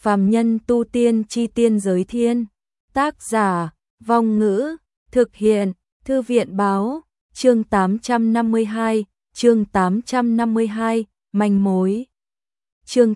Phàm nhân tu tiên chi tiên giới thiên. Tác giả, Vong Ngữ, thực hiện, Thư viện báo, chương 852, chương 852, manh mối. Chương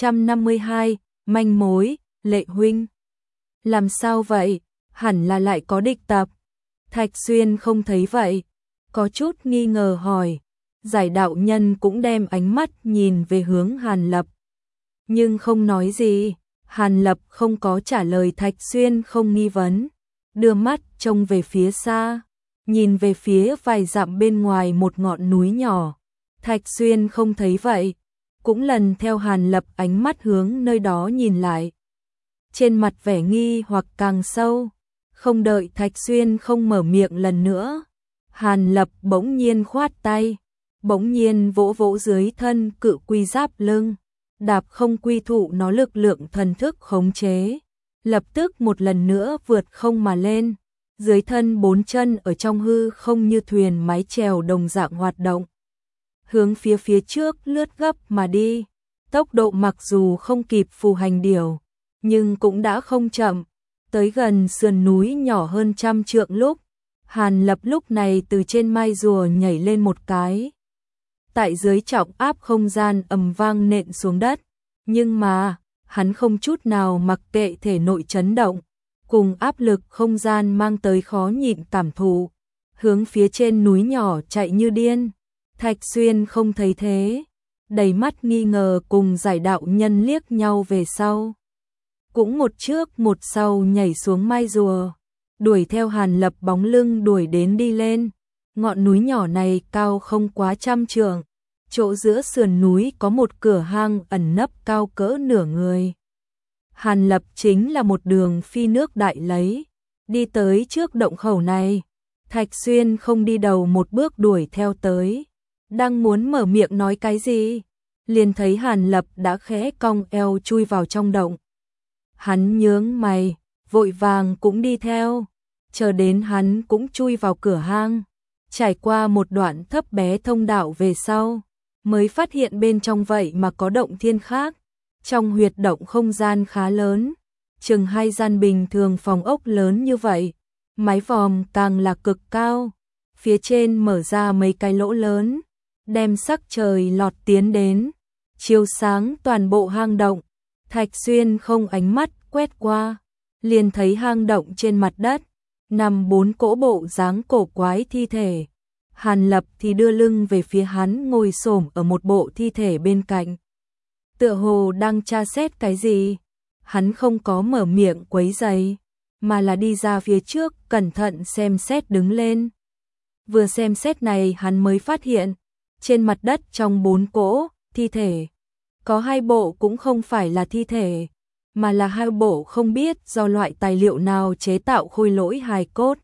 852, manh mối, Lệ huynh. Làm sao vậy, hẳn là lại có địch tập. Thạch Xuyên không thấy vậy, có chút nghi ngờ hỏi. Giải đạo nhân cũng đem ánh mắt nhìn về hướng Hàn Lập. Nhưng không nói gì, Hàn Lập không có trả lời. Thạch Xuyên không nghi vấn, đưa mắt trông về phía xa, nhìn về phía vài dặm bên ngoài một ngọn núi nhỏ. Thạch Xuyên không thấy vậy, cũng lần theo Hàn Lập ánh mắt hướng nơi đó nhìn lại. Trên mặt vẻ nghi hoặc càng sâu, không đợi Thạch Xuyên không mở miệng lần nữa, Hàn Lập bỗng nhiên khoát tay, bỗng nhiên vỗ vỗ dưới thân cự quy giáp lưng, đạp không quy thụ nó lực lượng thần thức khống chế, lập tức một lần nữa vượt không mà lên, dưới thân bốn chân ở trong hư không như thuyền mái chèo đồng dạng hoạt động, hướng phía trước lướt gấp mà đi. Tốc độ mặc dù không kịp Phù Hành Điểu, nhưng cũng đã không chậm. Tới gần sườn núi nhỏ hơn 100 trượng lúc, Hàn Lập lúc này từ trên mai rùa nhảy lên một cái. Tại dưới trọng áp không gian ầm vang nện xuống đất, nhưng mà hắn không chút nào mặc kệ thể nội chấn động, cùng áp lực không gian mang tới khó nhịn cảm thụ, hướng phía trên núi nhỏ chạy như điên. Thạch Xuyên không thấy thế, đầy mắt nghi ngờ cùng giải đạo nhân liếc nhau về sau. Cũng một trước một sau nhảy xuống mai rùa, đuổi theo Hàn Lập bóng lưng đuổi đến đi lên. Ngọn núi nhỏ này cao không quá 100 trượng, chỗ giữa sườn núi có một cửa hang ẩn nấp cao cỡ nửa người. Hàn Lập chính là một đường phi nước đại lấy, đi tới trước động khẩu này. Thạch Xuyên không đi đầu một bước đuổi theo tới, đang muốn mở miệng nói cái gì, liền thấy Hàn Lập đã khẽ cong eo chui vào trong động. Hắn nhướng mày, vội vàng cũng đi theo, chờ đến hắn cũng chui vào cửa hang, trải qua một đoạn thấp bé thông đạo về sau, mới phát hiện bên trong vậy mà có động thiên khác. Trong huyệt động không gian khá lớn, chừng 2 gian bình thường phòng ốc lớn như vậy, mái vòm càng là cực cao, phía trên mở ra mấy cái lỗ lớn, đem sắc trời lọt tiến đến, chiếu sáng toàn bộ hang động. Thạch Xuyên không ánh mắt quét qua, liền thấy hang động trên mặt đất nằm 4 cỗ bộ dáng cổ quái thi thể. Hàn Lập thì đưa lưng về phía hắn, ngồi xổm ở một bộ thi thể bên cạnh, tựa hồ đang tra xét cái gì. Hắn không có mở miệng quấy rầy, mà là đi ra phía trước cẩn thận xem xét đứng lên. Vừa xem xét này hắn mới phát hiện, trên mặt đất trong 4 cỗ thi thể, có 2 bộ cũng không phải là thi thể, mà là 2 bộ không biết do loại tài liệu nào chế tạo khôi lỗi hài cốt.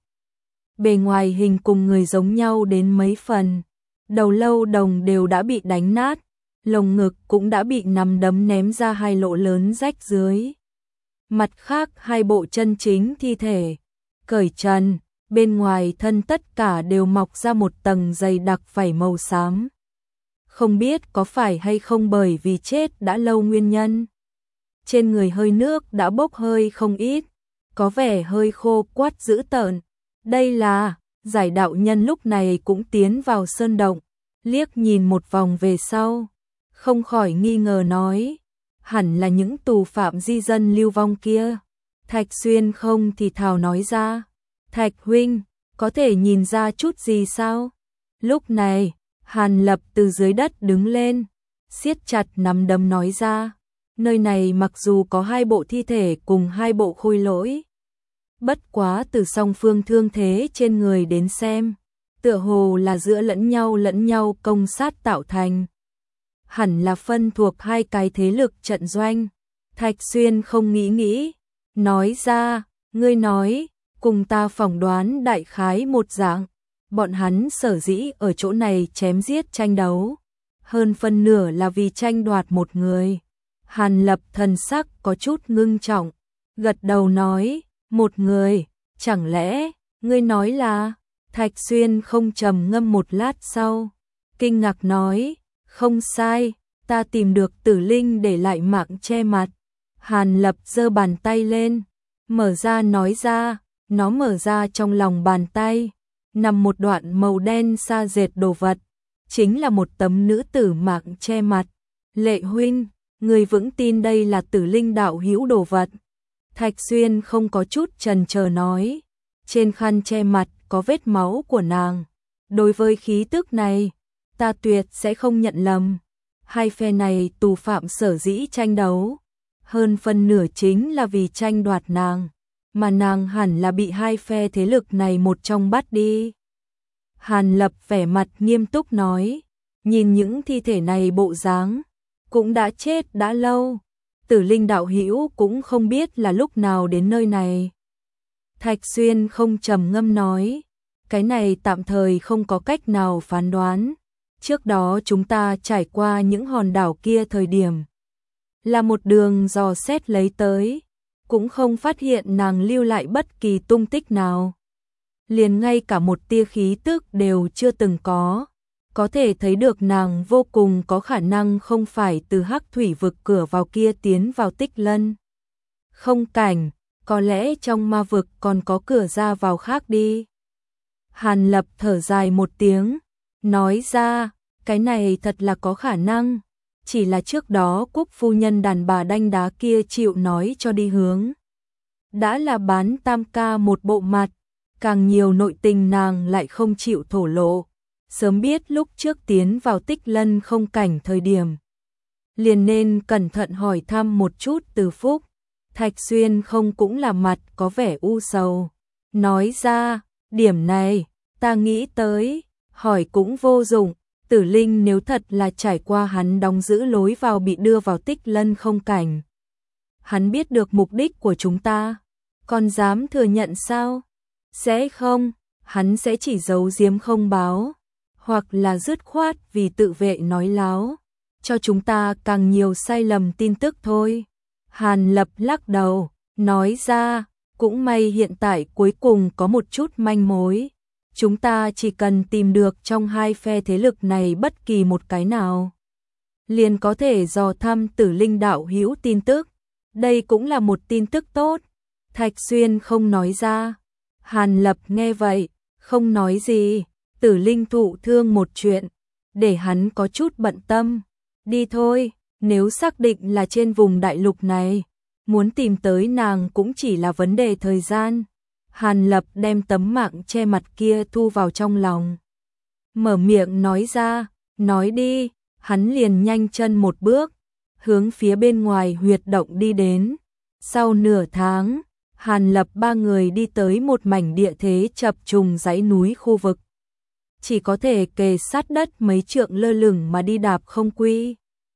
Bề ngoài hình cùng người giống nhau đến mấy phần, đầu lâu đồng đều đã bị đánh nát, lồng ngực cũng đã bị nắm đấm ném ra 2 lỗ lớn rách dưới. Mặt khác 2 bộ chân chính thi thể, cởi trần, bên ngoài thân tất cả đều mọc ra một tầng dày đặc vảy màu xám. Không biết có phải hay không bởi vì chết đã lâu nguyên nhân, trên người hơi nước đã bốc hơi không ít, có vẻ hơi khô quắt dữ tợn. Đây là, giải đạo nhân lúc này cũng tiến vào sơn động, liếc nhìn một vòng về sau, không khỏi nghi ngờ nói, hẳn là những tù phạm di dân lưu vong kia. Thạch Xuyên không thì thào nói ra, Thạch huynh, có thể nhìn ra chút gì sao? Lúc này, Hàn Lập từ dưới đất đứng lên, siết chặt nắm đấm nói ra, nơi này mặc dù có 2 bộ thi thể cùng 2 bộ khôi lỗi, bất quá từ song phương thương thế trên người đến xem, tựa hồ là giữa lẫn nhau công sát tạo thành. Hẳn là phân thuộc 2 cái thế lực trận doanh. Thạch Xuyên không nghĩ, nói ra, ngươi nói, cùng ta phỏng đoán đại khái một dạng, bọn hắn sở dĩ ở chỗ này chém giết tranh đấu, hơn phân nửa là vì tranh đoạt một người. Hàn Lập thần sắc có chút ngưng trọng, gật đầu nói, một người, chẳng lẽ, ngươi nói là? Thạch Xuyên không trầm ngâm một lát sau, kinh ngạc nói, không sai, ta tìm được Tử Linh để lại mạng che mặt, Hàn Lập giơ bàn tay lên, mở ra nói ra, nó mở ra trong lòng bàn tay, nằm một đoạn màu đen sa dệt đồ vật, chính là một tấm nữ tử mạng che mặt. Lệ huynh, người vững tin đây là Tử Linh đạo hữu đồ vật. Thạch Xuyên không có chút chần chờ nói, trên khăn che mặt có vết máu của nàng. Đối với khí tức này, ta tuyệt sẽ không nhận lầm. Hai phe này tù phạm sở dĩ tranh đấu, hơn phân nửa chính là vì tranh đoạt nàng, mà nàng hẳn là bị hai phe thế lực này một trong bắt đi. Hàn Lập vẻ mặt nghiêm túc nói, nhìn những thi thể này bộ dáng, cũng đã chết đã lâu. Tử Linh đạo hữu cũng không biết là lúc nào đến nơi này. Thạch Xuyên không trầm ngâm nói, cái này tạm thời không có cách nào phán đoán. Trước đó chúng ta trải qua những hòn đảo kia thời điểm, là một đường dò xét lấy tới, cũng không phát hiện nàng lưu lại bất kỳ tung tích nào. Liền ngay cả một tia khí tức đều chưa từng có thể thấy được nàng vô cùng có khả năng không phải từ Hắc Thủy vực cửa vào kia tiến vào Tích Lân không cảnh, có lẽ trong ma vực còn có cửa ra vào khác đi. Hàn Lập thở dài một tiếng, nói ra, cái này thật là có khả năng, chỉ là trước đó Quốc phu nhân đàn bà đanh đá kia chịu nói cho đi hướng. Đã là bán tam ca một bộ mặt, càng nhiều nội tình nàng lại không chịu thổ lộ. Sớm biết lúc trước tiến vào Tích Lân không cảnh thời điểm, liền nên cẩn thận hỏi thăm một chút Từ Phúc. Thạch Xuyên không cũng là mặt có vẻ u sầu, nói ra, điểm này, ta nghĩ tới, hỏi cũng vô dụng. Tử Linh nếu thật là trải qua hắn đóng giữ lối vào bị đưa vào Tích Lân không cảnh, hắn biết được mục đích của chúng ta, còn dám thừa nhận sao? Sẽ không, hắn sẽ chỉ giấu giếm không báo, hoặc là dứt khoát vì tự vệ nói láo, cho chúng ta càng nhiều sai lầm tin tức thôi. Hàn Lập lắc đầu, nói ra, cũng may hiện tại cuối cùng có một chút manh mối. Chúng ta chỉ cần tìm được trong hai phe thế lực này bất kỳ một cái nào, liền có thể dò thăm Tử Linh đạo hữu tin tức. Đây cũng là một tin tức tốt. Thạch Xuyên không nói ra. Hàn Lập nghe vậy, không nói gì. Tử Linh thụ thương một chuyện, để hắn có chút bận tâm. Đi thôi, nếu xác định là trên vùng đại lục này, muốn tìm tới nàng cũng chỉ là vấn đề thời gian. Hàn Lập đem tấm mạng che mặt kia thu vào trong lòng, mở miệng nói ra, nói đi. Hắn liền nhanh chân một bước, hướng phía bên ngoài huyệt động đi đến. Sau nửa tháng, Hàn Lập ba người đi tới một mảnh địa thế chập trùng dãy núi khu vực, chỉ có thể kề sát đất mấy trượng lơ lửng mà đi đạp không quy,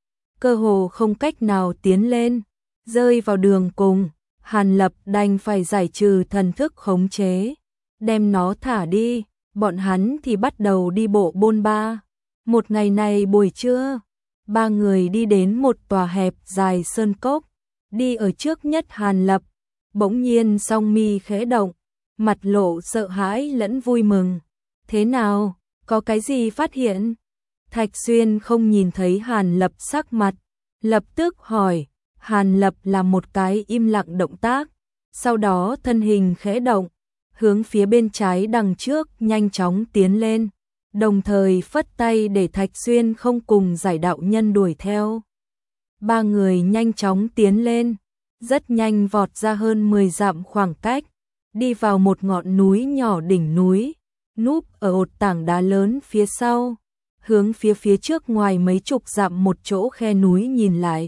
cơ hồ không cách nào tiến lên. Rơi vào đường cùng, Hàn Lập đành phải giải trừ thần thức khống chế, đem nó thả đi. Bọn hắn thì bắt đầu đi bộ bôn ba. Một ngày này buổi trưa, ba người đi đến một tòa hẹp dài sơn cốc. Đi ở trước nhất Hàn Lập, bỗng nhiên song mi khẽ động, mặt lộ sợ hãi lẫn vui mừng. Thế nào, có cái gì phát hiện? Thạch Xuyên không nhìn thấy Hàn Lập sắc mặt, lập tức hỏi. Hàn Lập làm một cái im lặng động tác, sau đó thân hình khẽ động, hướng phía bên trái đằng trước nhanh chóng tiến lên, đồng thời phất tay để Thạch Xuyên không cùng giải đạo nhân đuổi theo. Ba người nhanh chóng tiến lên, rất nhanh vọt ra hơn 10 dặm khoảng cách, đi vào một ngọn núi nhỏ đỉnh núi, núp ở một tảng đá lớn phía sau, hướng phía trước ngoài mấy chục dặm một chỗ khe núi nhìn lại.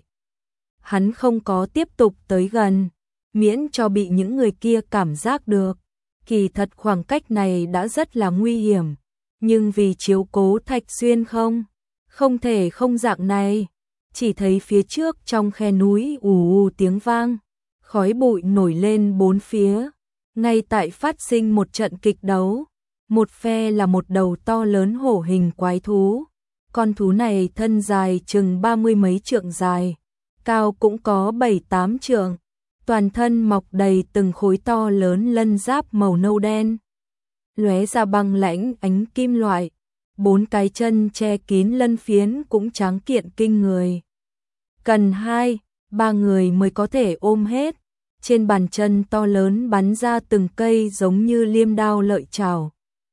Hắn không có tiếp tục tới gần, miễn cho bị những người kia cảm giác được. Kỳ thật khoảng cách này đã rất là nguy hiểm, nhưng vì chiếu cố Thạch Xuyên không thể không dạng này. Chỉ thấy phía trước trong khe núi ù tiếng vang, khói bụi nổi lên bốn phía, ngay tại phát sinh một trận kịch đấu. Một phe là một đầu to lớn hổ hình quái thú, con thú này thân dài chừng 30 mấy trượng dài, cao cũng có 7-8 trượng, toàn thân mọc đầy từng khối to lớn lân giáp màu nâu đen, lóe ra băng lãnh ánh kim loại, 4 cái chân che kín lân phiến cũng tráng kiện kinh người. Cần 2-3 ba người mới có thể ôm hết. Trên bàn chân to lớn bắn ra từng cây giống như liêm đao lợi chảo,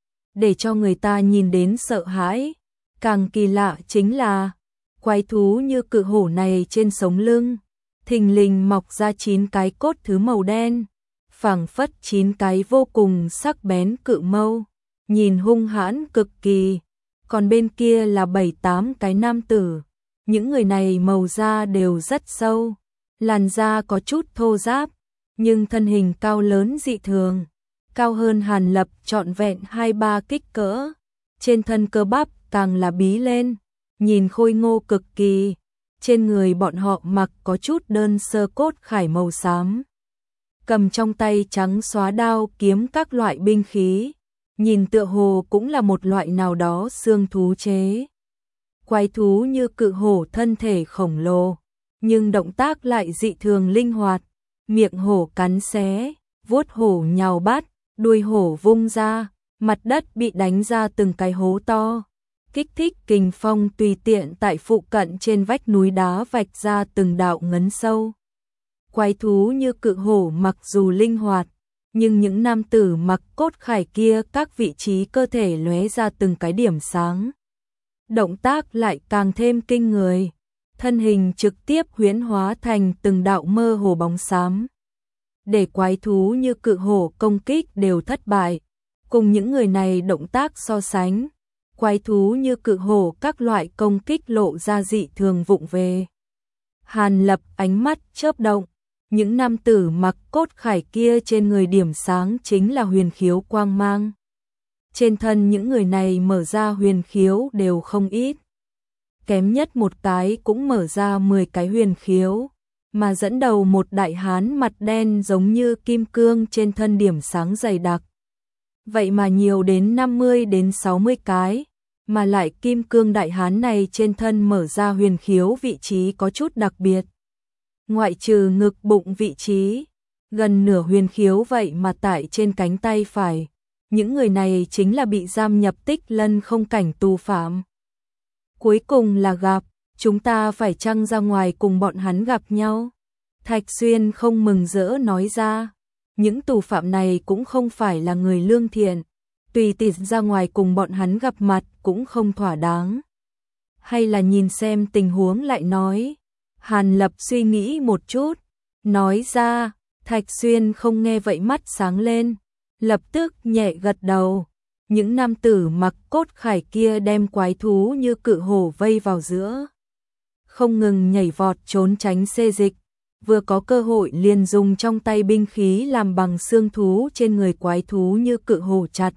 để cho người ta nhìn đến sợ hãi. Càng kỳ lạ chính là quái thú như cự hổ này trên sống lưng thình lình mọc ra 9 cái cốt thứ màu đen, phảng phất 9 cái vô cùng sắc bén cự mâu, nhìn hung hãn cực kỳ. Còn bên kia là 7-8 cái nam tử, những người này màu da đều rất sâu, làn da có chút thô ráp, nhưng thân hình cao lớn dị thường, cao hơn Hàn Lập trọn vẹn 2-3 kích cỡ, trên thân cơ bắp càng là bí lên, nhìn khôi ngô cực kỳ. Trên người bọn họ mặc có chút đơn sơ cốt khải màu xám, cầm trong tay trắng xóa đao kiếm các loại binh khí, nhìn tựa hồ cũng là một loại nào đó xương thú chế. Quái thú như cự hổ thân thể khổng lồ, nhưng động tác lại dị thường linh hoạt, miệng hổ cắn xé, vuốt hổ nhào bắt, đuôi hổ vung ra, mặt đất bị đánh ra từng cái hố to, kích thích kình phong tùy tiện tại phụ cận trên vách núi đá vạch ra từng đạo ngấn sâu. Quái thú như cự hổ mặc dù linh hoạt, nhưng những nam tử mặc cốt khải kia các vị trí cơ thể lóe ra từng cái điểm sáng. Động tác lại càng thêm kinh người, thân hình trực tiếp huyễn hóa thành từng đạo mơ hồ bóng xám. Để quái thú như cự hổ công kích đều thất bại, cùng những người này động tác so sánh, quái thú như cự hổ các loại công kích lộ ra dị thường vụng về. Hàn Lập ánh mắt chớp động, những nam tử mặc cốt khải kia trên người điểm sáng chính là huyền khiếu quang mang. Trên thân những người này mở ra huyền khiếu đều không ít. Kém nhất một cái cũng mở ra 10 cái huyền khiếu, mà dẫn đầu một đại hán mặt đen giống như kim cương trên thân điểm sáng dày đặc. Vậy mà nhiều đến 50 đến 60 cái, mà lại kim cương đại hán này trên thân mở ra huyền khiếu vị trí có chút đặc biệt. Ngoại trừ ngực bụng vị trí, gần nửa huyền khiếu vậy mà tại trên cánh tay phải. Những người này chính là bị giam nhập Tích Lân không cảnh tù phạm. Cuối cùng là gặp, chúng ta phải chăng ra ngoài cùng bọn hắn gặp nhau? Thạch Xuyên không mừng rỡ nói ra, những tù phạm này cũng không phải là người lương thiện, tùy tiện ra ngoài cùng bọn hắn gặp mặt cũng không thỏa đáng. Hay là nhìn xem tình huống lại nói. Hàn Lập suy nghĩ một chút, nói ra. Thạch Xuyên không nghe vậy mắt sáng lên, lập tức nhẹ gật đầu. Những nam tử mặc cốt khải kia đem quái thú như cự hổ vây vào giữa, không ngừng nhảy vọt trốn tránh xê dịch, vừa có cơ hội liền dùng trong tay binh khí làm bằng xương thú trên người quái thú như cự hổ chặt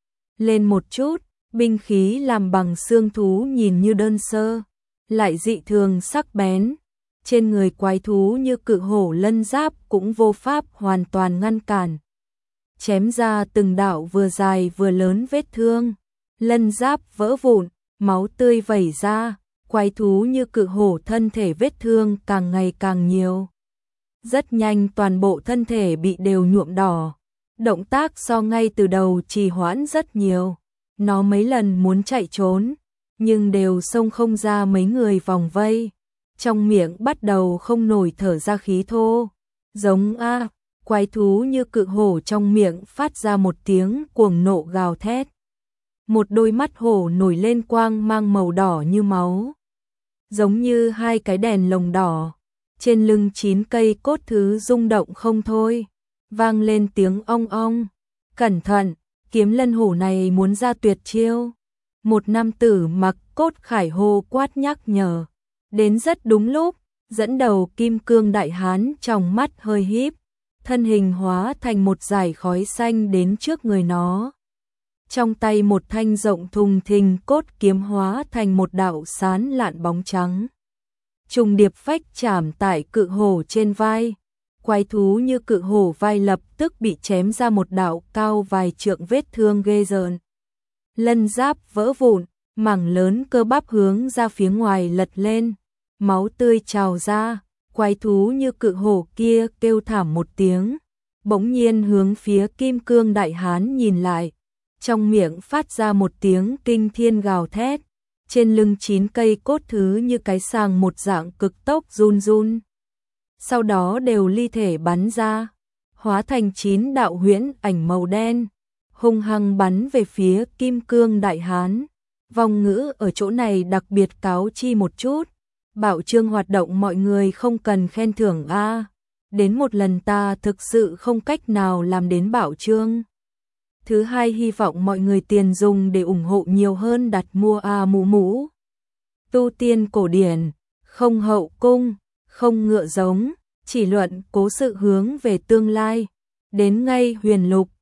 lên một chút. Binh khí làm bằng xương thú nhìn như đơn sơ, lại dị thường sắc bén. Trên người quái thú như cự hổ lân giáp cũng vô pháp hoàn toàn ngăn cản. Chém ra từng đạo vừa dài vừa lớn vết thương, lân giáp vỡ vụn, máu tươi vẩy ra, quái thú như cự hổ thân thể vết thương càng ngày càng nhiều. Rất nhanh toàn bộ thân thể bị đều nhuộm đỏ, động tác so ngay từ đầu trì hoãn rất nhiều. Nó mấy lần muốn chạy trốn, nhưng đều xông không ra mấy người vòng vây. Trong miệng bắt đầu không nổi thở ra khí thô, giống a. Quái thú như cự hổ trong miệng phát ra một tiếng cuồng nộ gào thét. Một đôi mắt hổ nổi lên quang mang màu đỏ như máu, giống như hai cái đèn lồng đỏ. Trên lưng 9 cây cốt thứ rung động không thôi, vang lên tiếng ong ong. Cẩn thận, kiếm lân hổ này muốn ra tuyệt chiêu. Một nam tử mặc cốt khải hô quát nhắc nhở. Đến rất đúng lúc, dẫn đầu kim cương đại hán trong mắt hơi híp, thân hình hóa thành một dải khói xanh đến trước người nó. Trong tay một thanh rộng thùng thình cốt kiếm hóa thành một đạo sán lạn bóng trắng. Trùng điệp phách chạm tại cự hổ trên vai. Quái thú như cự hổ vai lập tức bị chém ra một đạo cao vài trượng vết thương ghê rợn. Lân giáp vỡ vụn, mảng lớn cơ bắp hướng ra phía ngoài lật lên, máu tươi trào ra. Quái thú như cự hổ kia kêu thảm một tiếng, bỗng nhiên hướng phía kim cương đại hán nhìn lại, trong miệng phát ra một tiếng kinh thiên gào thét. Trên lưng 9 cây cốt thứ như cái sàng một dạng cực tốc run run. sau đó đều ly thể bắn ra, hóa thành 9 đạo huyễn ảnh màu đen, hung hăng bắn về phía Kim Cương Đại Hán. Vong ngữ ở chỗ này đặc biệt cáo chi một chút, bảo trương hoạt động mọi người không cần khen thưởng a. Đến một lần ta thực sự không cách nào làm đến bảo trương. Thứ hai, hy vọng mọi người tiền dùng để ủng hộ nhiều hơn đặt mua a mũ mũ. Tu tiên cổ điển, không hậu cung, không ngựa giống, chỉ luận cố sự hướng về tương lai. Đến ngay huyền lục,